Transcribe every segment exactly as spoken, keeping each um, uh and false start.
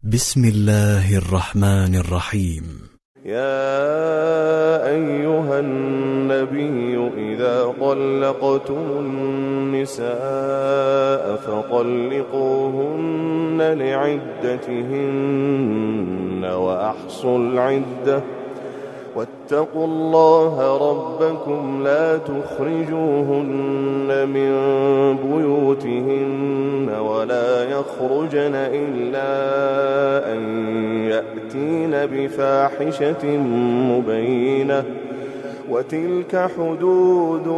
بسم الله الرحمن الرحيم. يا أيها النبي إذا طلقتم النساء فطلقوهن لعدتهن وأحصوا العدة واتقوا الله ربكم لا تخرجوهن من بيوتهن ولا يخرجن إلا أن يأتين بفاحشة مبينة وتلك حدود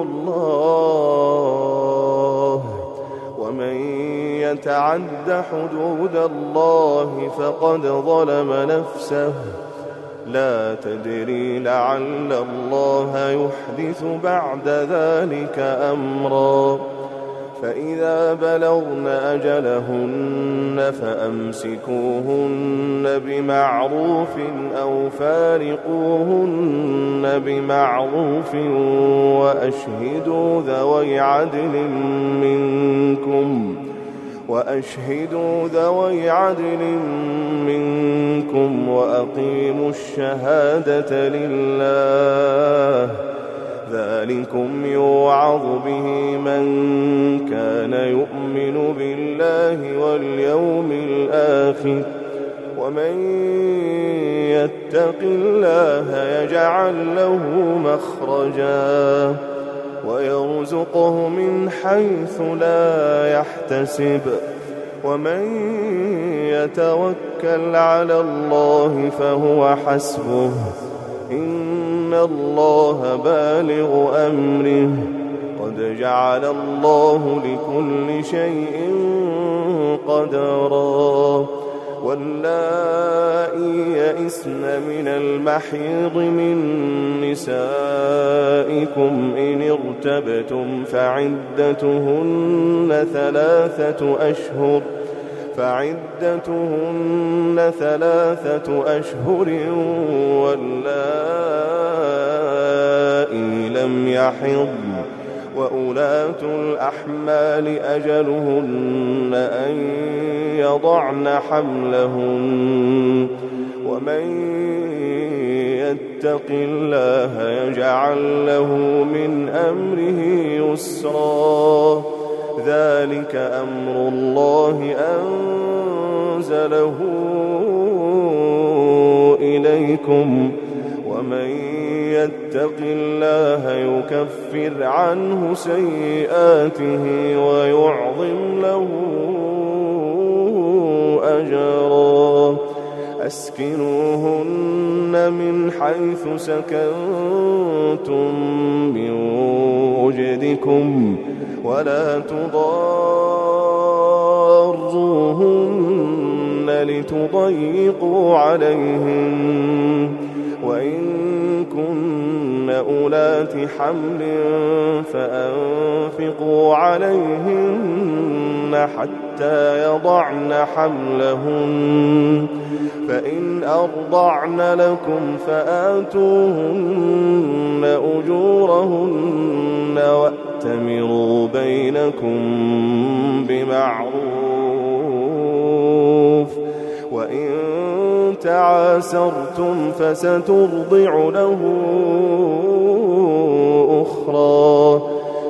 الله ومن يتعد حدود الله فقد ظلم نفسه لا تدري لعل الله يحدث بعد ذلك أمرا فإذا بلغن أجلهن فأمسكوهن بمعروف أو فارقوهن بمعروف وأشهدوا ذوي عدل منكم وأشهدوا ذوي عدل منكم وأقيموا الشهادة لله ذلكم يوعظ به من كان يؤمن بالله واليوم الآخر ومن يتق الله يجعل له مخرجا ويرزقه من حيث لا يحتسب ومن يتوكل على الله فهو حسبه إن الله بالغ أمره قد جعل الله لكل شيء قدرا واللائي يئسن من المحيض من نسائكم إن ارتبتم فعدتهن ثلاثة أشهر فعدتهن ثلاثة أشهر واللائي لم يحضن وأولاة الأحمال أجلهن أن يضعن حملهن ومن يتق الله يجعل له من أمره يسرا ذلك أمر الله أنزله إليكم ومن يتق الله يكفر عنه سيئاته ويعظم له أجرا أسكنوهن من حيث سكنتم من وجدكم ولا تضاروهن لتضيقوا عليهن وإن كن أولات حمل فأنفقوا عليهن حتى يضعن حملهن فإن أرضعن لكم فآتوهن أجورهن وأتمروا بينكم بمعروف وإن تعاسرتم فسترضع له أخرى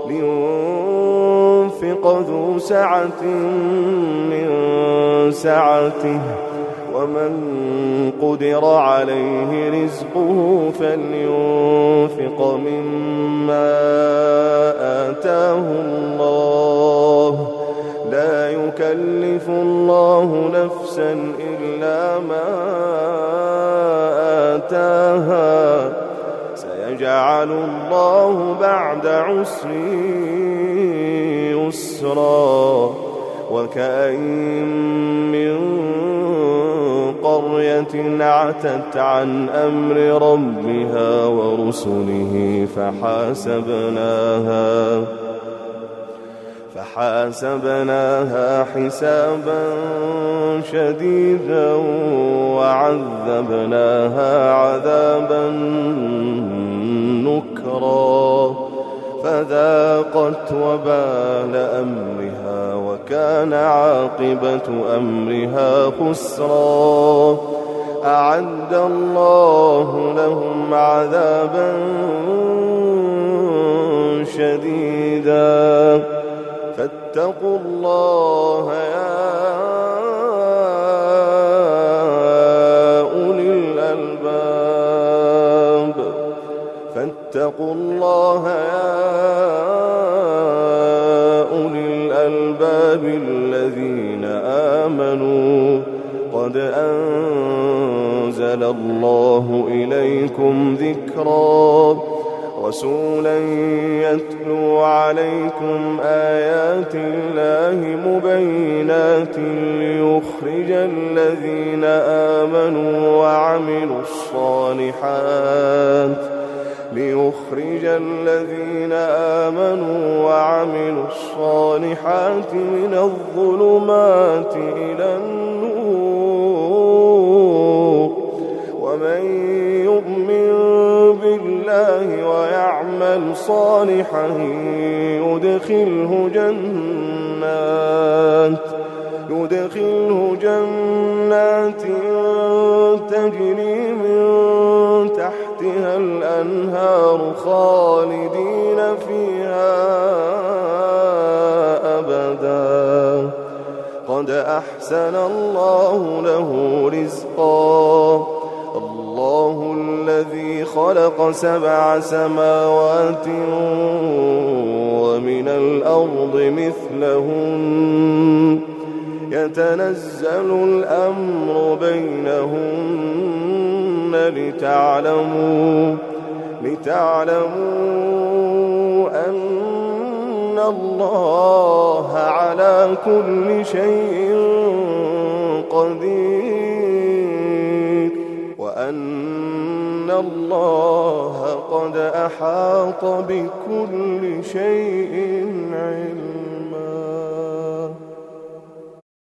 لينفق ذو سعة من سعته ومن قدر عليه رزقه فلينفق مما آتاه الله لا يكلف الله نفسا إلا ما آتاها سيجعل الله بعد عسر يسرا وكأين من قرية عتت عن أمر ربها ورسله فحاسبناها فحاسبناها حسابا شديدا وعذبناها عذابا نكرا فذاقت وبال أمرها وكانت فكان عاقبة أمرها خسرا أعد الله لهم عذابا شديدا فاتقوا الله يا أولي الألباب فاتقوا الله يا أولي الألباب الذين آمنوا قد أنزل الله إليكم ذكرا رسولا يتلو عليكم آيات الله مبينات ليخرج الذين آمنوا وعملوا الصالحات ليخرج الذين آمنوا وعملوا الصالحات من الظلمات إلى النور ومن يؤمن بالله ويعمل صالحا يدخله جنات يدخله جنات تجري من تحتها الأنهار خالدين فيها أبدا قد أحسن الله له رزقا الله الذي خلق سبع سماوات ومن الأرض مثلهن يتنزل الأمر بينهن لتعلموا لتعلموا أن الله على كل شيء قدير وأن الله قد أحاط بكل شيء علما.